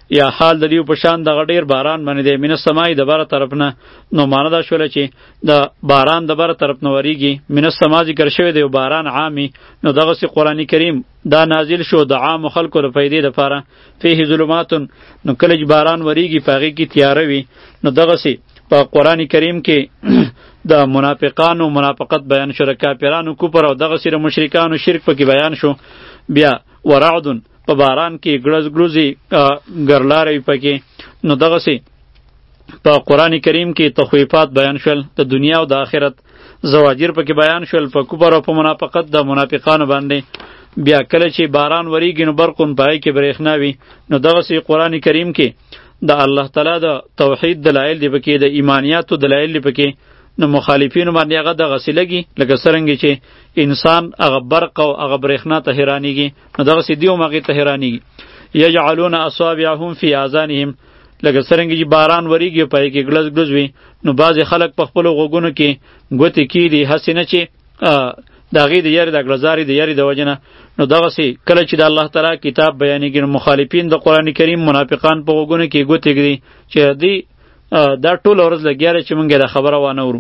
[SPEAKER 1] یا حال د دیو په شان دغه ډیر باران باندې دی من السماء د بره طرف نه. نو معنی دا شوله چې د باران د بره طرف نه وریږي. من السماء ذکر شوی دی باران عامی. نو دغسې قرآن کریم دا نازل شو د عام خلکو د فایدې دپاره. فیه ظلمات، نو کله چې باران وریږي په هغې کې تیاره وي. نو دغسې په قرآن کریم کې د منافقانو منافقت بیان شو، د کافرانو کفر او دغسې د مشرکانو شرک پکې بیان شو. بیا ورعدن په باران کې ګړز ګړوزې ګرلارې پکې. نو دغسې په قرآن کریم کې تخویفات بیان شول د دنیا او د آخرت، زواجر پکې بیان شول په کفر او په منافقت د منافقانو باندې. بیا کله چې باران وریږي نو برقون پای کې برېښنا وي. نو دغسې قرآن کریم کې د الله تعالی د توحید دلایل دی پکې، د ایمانیاتو دلایل دی پکې. نو مخالفینو باندې هغه دغسې لګي لکه څرنګه چې انسان هغه برق او هغه برېښنا ته حیرانېږي، نو دغسې دوی هم هغې ته حیرانېږي. یجعلون اصابعهم فی آذانهم، لکه څرنګه چې باران وریږي او پای کې ګړز ګړز وي، نو بعضې خلک په خپلو غوږونو کې ګوتې کیږدي، هسې نه چې د هغې د یارې د ګړزارې د یارې د وجې نه. نو دغسې کله چې د الله تعالی کتاب بیانېږي نو مخالفین د قرآن کریم منافقان په غوږونو کې ګوتې ږدي چې دوی دا ټوله ورځ لګیا دی چې موږ دا خبره وانه ورو.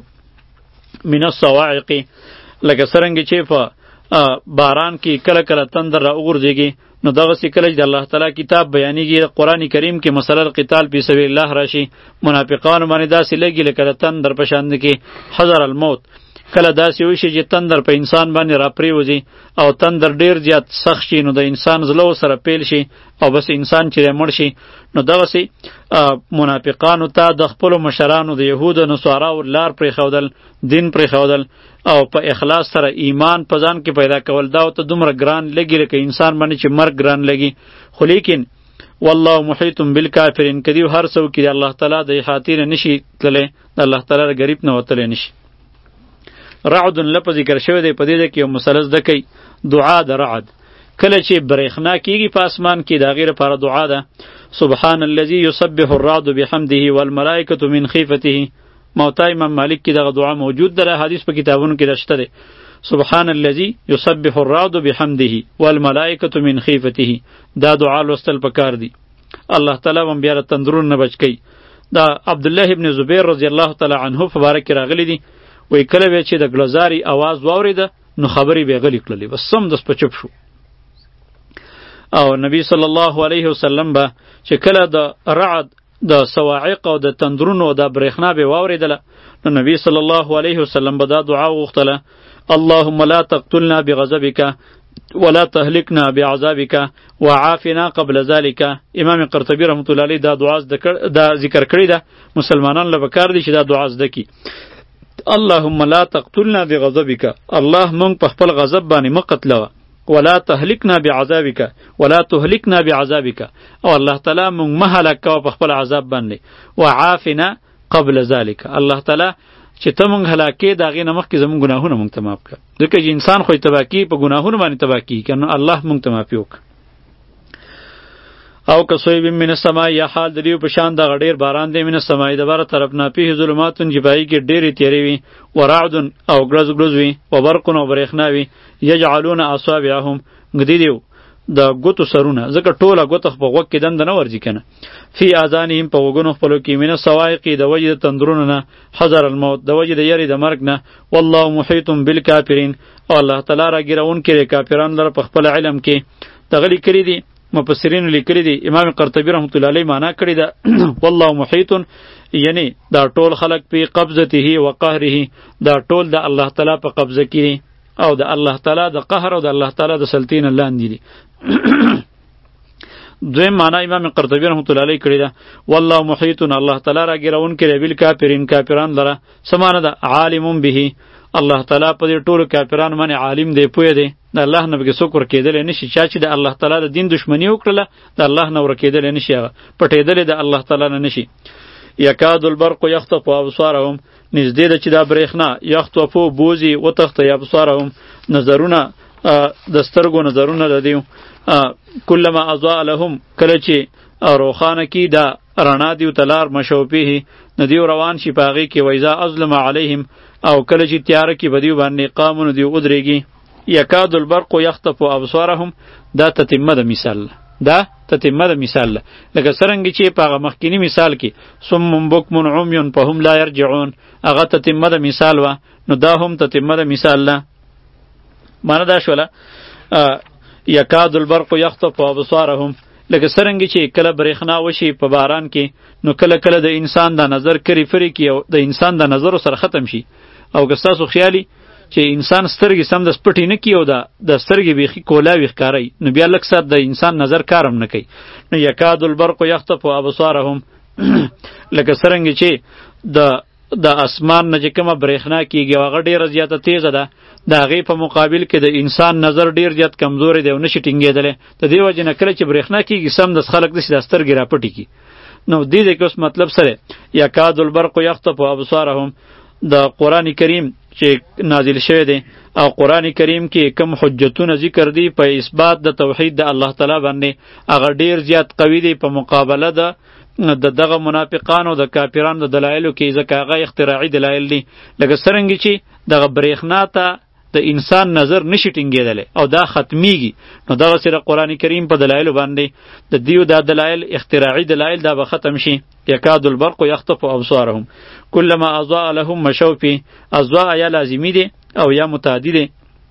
[SPEAKER 1] من الصواعق، لکه څرنګه چې په باران کې کله کله تندر را وغورځېږي، نو دغسې کله چې د الله تعالی کتاب بیانېږي قرآن کریم کې مسله قتال فی سبیل الله راشي، منافقانو باندې داسې لګي لکه د تندر په شان کې حذر الموت. کله داسې وشي چې تندر په انسان باندې را پریوځي او تندر ډیر زیات سخت شي، نو د انسان زړه سره پیل شي او بس انسان چې مړ شي. نو دغسې منافقانو ته د خپلو مشرانو د یهودو نصاراو لار پرېښودل، دین پرېښودل او په اخلاص سره ایمان په ځان کې پیدا کول، دا ورته دومره ګران لګي لکه انسان باندې چې مرګ ګران لګي. خو لیکن والله محیط بالکافرین، که دیو هر څوک د الله تعالی د احاطې نه نشي تللی، د الله تعالی د غریب نه وتلی نشي. رعد لپس ذکر شوی دی په دې کې یو مسله زده کوي، دعا د رعد. کله چې برېښنا کیږي په اسمان کې د هغې لپاره دعا ده. سبحان الذي يسبح الرعد بحمده والملائکة من خیفته. موطا امام مالک کې دغه دعا موجود ده، حدیث په کتابونو کې شته دی. سبحان الذي يسبح الرعد بحمده والملائکة من خیفته، دا دعا لوستل پکار دی. الله تعالی هم بیا د تندرون نه بچ کوي. دا عبدالله ابن زبیر رضی الله تعالی عنه په باره کې راغلی دی، وی کله به چې د ګلزاري आवाज واوریده نو خبرې به غلي کړلې، بس سم دس په چپ شو. او نبی صلی الله علیه وسلم به چې کله د رعد د صواعق او د تندرونو د برېښنا به واوریدله، نو نبی صلی الله علیه وسلم به دا دعا وغوښتله: اللهم لا تقتلنا بغضبك ولا تهلكنا بعذابك وعافنا قبل ذلك. امام قرطبی رحمت الله علیه دا دعا دا ذکر کړی ده، مسلمانان له پکار دي چې دا دعا زده کړي. اللهم لا تقتلنا بغضبك، الله مونږ په خپل غضب باندې مقتلوه، ولا تهلكنا بعذابك ولا تهلكنا بعذابك، او الله تعالی مونږ مهلک کوه په خپل عذاب باندې. وعافنا قبل ذلك، الله تعالی چې ته مونږ هلاکې د هغې نه مخکې زمونږ ګناهونه مونږ ته معاف کړه، ځکه چې انسان خو یې تباه کېږي په ګناهونو باندې تباه کېږي، که نو الله مونږ ته معافي وکړه. او که صیب من السماء، یا حال د دیو په شان دغه ډېر باران دی من السماء د بره طرف نه، فیه ظلمات چې په هغې کې ډېرې تیارې وي، ورعد او ګړز ګړز وي، وبرق او برېښنا وي، یجعلون اصابعهم ږدي دیو د ګوتو سرونه، ځکه ټوله ګوته په غوږ کې دنده نه ورځي که نه، فی اذانهم په غوږونو خپلو کې، من الصواعق د وجې د تندرونو نه، حذر الموت د وجې د یرې د مرګ نه، والله محیط بالکافرین، او الله تعالی راګیرونکی دی کافرانو لره په خپل علم کې. دغه لیکلي دي مفسرینو لیکلي دي، امام قرطبی رحمت الله علیه معنا کړې ده والله محیط، یعنی دا ټول خلق په قبضته و قهره، دا ټول د الله تعالی په قبضه کې دي او د الله تعالی د قهر او د الله تعالی د سلطین لاندې دي. دویم معنا امام قرطبی رحمت الله علیه کړی ده والله محیط، الله تعالی را ګیرونکی دی بالکافرین، کافران لره. څه معنا ده؟ عالم به، الله تعالی په دې ټولو کافرانو باندې عالم دی، پوه دی، د الله نه به څوک ورکېدلی نشي. چا چې د الله تعالی د دین دشمني وکړله د الله نه ورکېدلی نشي، هغه پټېدلی د الله تعالی نه نشي. یکاد البرق یخطف ابصارهم، نږدې ده چې دا برېښنا یخطفو بوزي وتښتوي ابصارهم، نظرونه د سترګو نظرونه د دیو، کلما اضاء لهم، کله چې روښانه کي دا رڼا دیو تلار مشوپیه نو دیو روان شي په هغې کې، وایذا اظلم علیهم، او کله چې تیاره کې به دیو باندې قامونو دیو ودرېږي. یکاد البرق یخطف ابصارهم، دا تتمه د مثال، دا تتمه د مثال ده. لکه څرنګه چې په هغه مخکینی مثال کې صم بکم عمی فهم لا یرجعون هغه تتمه د مثال وه، نو دا هم تتمه د مثال ده. معنی دا شوله یکاد البرق یخطف ابصارهم، لکه څرنګه چې کله برېښنا وشي په باران کې، نو کله کله د انسان د نظر کری فری کې او د انسان د نظر سره ختم شي. او که ستاسو خیالي چې انسان سترګې سم د سپټې نه کي او د د سترګې بیخي کولاوي ښکاري، نو بیا لږ ساعت د انسان نظر کارم نه کوي. نو یکاد البرق یخطف ابصارهم لکه څرنګه چې د د اسمان نه چې کومه برېښنا کېږي هغه ډېره زیاته تیزه ده، د هغې په مقابل کې د انسان نظر ډېر زیات کمزوری دی او نشي ټینګېدلی. د دې وجې نه کله چې برېښنا کېږي سمدست خلک داسې د سترګې راپټې کړي. نو دې ځای کې اوس مطلب سره یکاد البرق یخطف ابصارهم د قرآن کریم چې نازل شوی دی او قرآن کریم کې کم حجتونه ذکر دي په اثبات د توحید د الله تعالی باندې، هغه ډېر زیات قوي دی په مقابله د د دغه منافقانو د کافرانو د دلایلو کې، ځکه هغه اختراعي دلایل دي. لکه څرنګه چې دغه برېښنا ته د انسان نظر نشي ټینګېدلی او دا ختمیږي، نو دغه سره قرآن کریم په دلایلو باندې د دیو دا دلایل اختراعي دلایل دا به ختم شي. یکاد البرق یخطف ابصارهم کلما اضاء لهم مشوا فیه. اضاء یا لازمی دی او یا متعدی دی.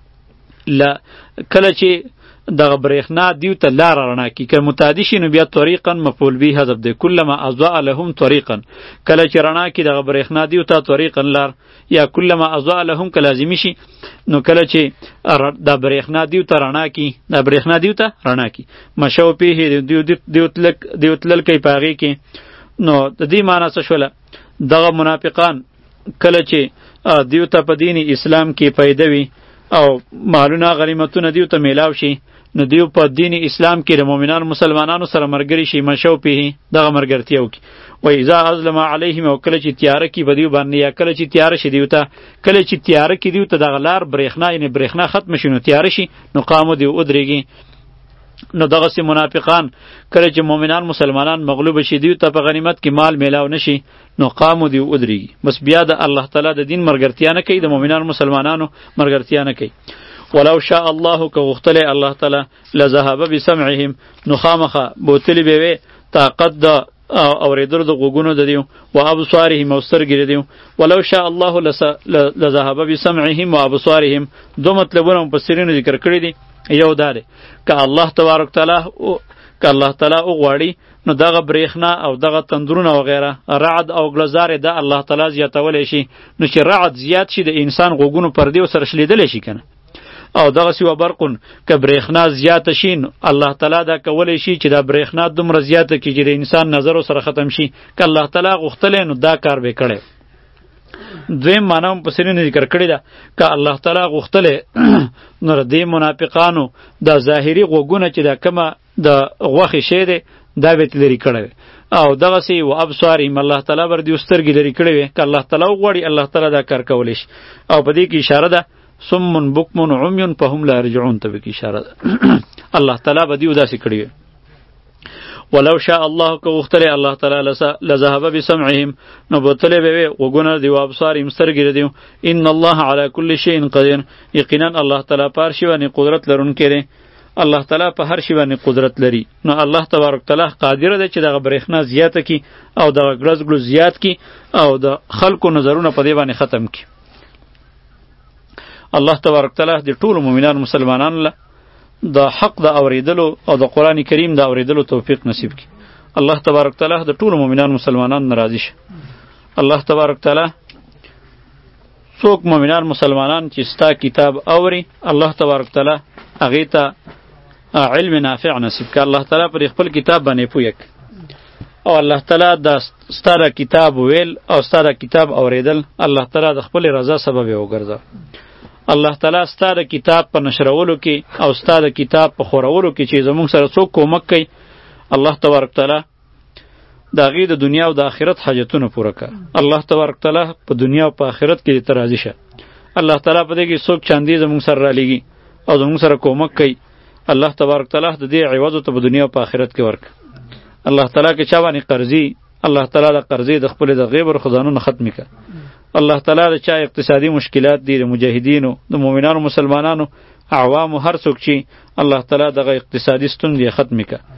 [SPEAKER 1] لا کله چې دغه برېښنا دیو ته لار رڼا کی، که متعدی شي نو بیا طریقا مفعول به حذف دی. کلما اضاء لهم طریقا، کله چې رڼا کی دغه برېښنا دیو ته طریقا لار، یا کلما اضاء لهم که لازمی شي نو کله چې دا برېښنا دیو ته رڼا کی، دا برېښنا دیو ته رڼا کی مشو پیه دیو دیو تلک دیو تلل کوي په هغې کې. نو د دې معنی څه شوله؟ دغه منافقان کله چې دیو ته په دین اسلام کې پیدا وي او مالونه غنیمتونه دیو ته میلاو شي، نو دیو په دین اسلام کې د مؤمنانو مسلمانانو سره مرګري شي، مشو پیه دغه مرګرتیا وکړي. و اذا اظلم علیهم، او کله چې تیاره کې به دیو باندې، یا کله چې تیاره شي دیو ته، کله چې تیاره کې دیو ته دغه لار برېښنا یعنې برېښنا ختم شي نو تیاره شي، نو قامو دیو ودرېږي. نو دغسې منافقان کله چې مؤمنان مسلمانان مغلوب شي دیو ته په غنیمت کې مال میلاو نشي، نو قامو دیو ودرېږي. بس بیا د الله تعالی د دین مرګرتیا نه کوي، د مؤمنانو مسلمانانو مرګرتیا نه کوي. ولو شاء الله که غوښتلی الله تعالی لذهب بسمعهم، نو خامخه بوتلی به وي طاقت د اوریدلو د غوږونو د دیو و ابصارهم او سترګې د دیو. ولو شاء الله لذهب بسمعهم و ابصارهم، دو مطلبونه مفسرینو ذکر کړي دي. یو دا دی که الله تبارک تعالی که الله تعالی وغواړي نو دغه برېښنا او دغه تندرونه وغیره رعد او ګلزارې ده الله تعالی زیاتولی شي، نو چې رعد زیات شي د انسان غوږونو پردې سره شلیدلی شي کنه. او دغسې و برقون که برېښنا زیاته شي نو الله تعالی دا کولی شي چې دا برېښنا دومره زیاته کړي چې د انسان نظر سره ختم شي. که الله تعالی غوښتلی نو دا کار به کړی. دویم معنا هم مفسرینو ذکر کړې ده که الله تعالی غوښتلی نو د دې منافقانو د ظاهري غوږونه چې دا کومه د غوښې شی دی دا به یې لرې کړی وی. او دغسې و ابصارهم الله تعالی بر دې سترګې لرې کړی وی. که الله تعالی وغواړي الله تعالی دا کار کولی شي. او په دې کې اشاره ده صم بکم عمی فهم لا یرجعون ته به کې اشاره ده. الله تعالی به دیو داسې کړی وی. ولو شاء الله که غوښتلی الله تعالی لذهب بسمعهم، نو بوتلی به وي غوږونه د دیو ابصارهم سترګې د دیو. ان الله علی کل شیء قدیر، یقینا الله تعالی په هر شي باندې قدرت لرونکی دی. الله تعالی په هر شي باندې قدرت لري. نو الله تبارک تعالی قادر دی چې دغه برېښنا زیاته کړي او دغه ګړز ګړز زیات کړي او د خلکو نظرونه په دې باندې ختم کړي. الله تبارک تعالی د ټولو مؤمنانو مسلمانانو له د حق د اوریدلو او د قرآن کریم د اوریدلو توفیق نصیب کړي. الله تبارک تعالی د ټولو مؤمنانو مسلمانانو نه راضي شه. الله تبارک تعالی څوک مؤمنان مسلمانان چې ستا کتاب اوري، الله تبارک تعالی هغې ته علم نافع نصیب کړي. الله تعالی پر خپل کتاب باندې پوهه کړي او الله تعالی د ستا د کتاب ویل او ستا د کتاب اوریدل الله تعالی د خپل رضا سبب یې وګرځه. الله تعالی ستا د کتاب په نشرولو کې او ستا د کتاب په خورولو کې چې زموږ سره څوک کومک کوي، الله تبارک تعالی د هغې د دنیا او د آخرت حاجتونه پوره کړه. الله تبارک تعالی په دنیا او په آخرت کې دې ته راضي شه. الله تعالی په دې کې څوک چاندې زموږ سره رالیږي او زموږ سره کومک کوي، الله تبارک تعالی د دې عوض ته په دنیا او په آخرت کې ورکړه. الله تعالی که چا باندې قرضي، الله تعالی د قرضې د خپل د غیبر خزانونو ختم کړه. الله تعالی د چا اقتصادي مشکلات دي، د مجاهدینو د مؤمنانو مسلمانانو عوامو هر څوک چې الله تعالی دغه اقتصادي ستونزې ختم کړه.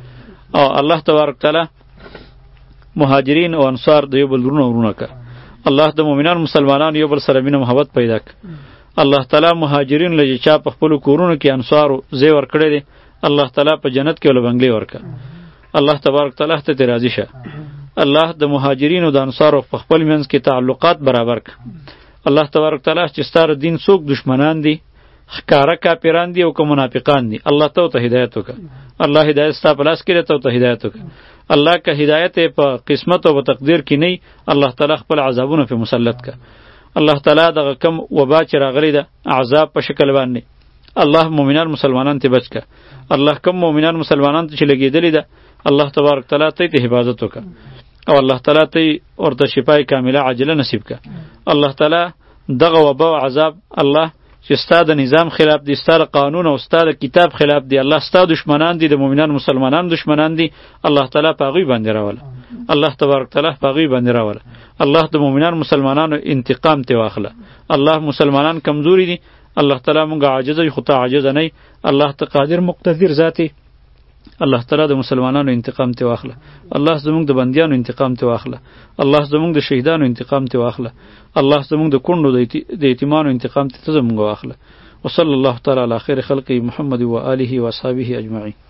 [SPEAKER 1] او الله تبارک تعالی مهاجرین او انصار د یو بل ورونه ورونه که الله د مؤمنان مسلمانان یو بل سره مینه محبت پیدا که الله تعالی مهاجرین لږ چا په خپل کورونو کې انصارو زی ور کړی دی الله تعالی په جنت کې ول بنگلې ورکه الله تبارک تعالی ته راضی شه الله د مهاجرین او د انصارو په خپل منځ کې تعلقات برابر ک الله تبارک تعالی چې ستاره دین څوک دشمنان دي ښکارا کافران دي او که منافقان دي الله ته ته هدایت وکړه الله هدایت ستا په لاس کې ته ته هدایت وکړه الله که هدایت په قسمت او په تقدیر کې نه الله تعالی خپل عذابونه په مسلط ک الله تعالی دغه کم وبا چې راغلی ده عذاب په شکل باندې الله مؤمنان مسلمانان ته بچ ک الله کم مؤمنان مسلمانان ته چې لګیدلی ده الله تبارک تعالی ته حفاظت وکړه او الله تعالی ته ورته شفای کامله عاجله نصیب ک الله تعالی دغه وبا او عذاب الله چې ستاسو د نظام خلاف دي ستاسو قانون او ستاسو کتاب خلاف دي الله ستاسو دشمنان دي د مؤمنان مسلمانان دشمنان دي الله تعالی پاغوی باندې راول الله تبارک تعالی پاغوی باندې راول الله د مؤمنان مسلمانانو انتقام ته واخله الله مسلمانان کمزوري دي الله تعالی مونږ عاجز یو خطا عاجز نه الله ته قادر مقتدر ذاتی الله تعالی د مسلمانانو انتقام ته واخله الله زموږ د بندیانو انتقام ته واخله الله زموږ د شهیدانو انتقام ته واخله الله زموږ د کونډو د یتیمانو انتقام ته زموږ واخله وصلی الله تعالی علی خیر خلقه محمد و آله و اصحابه اجمعین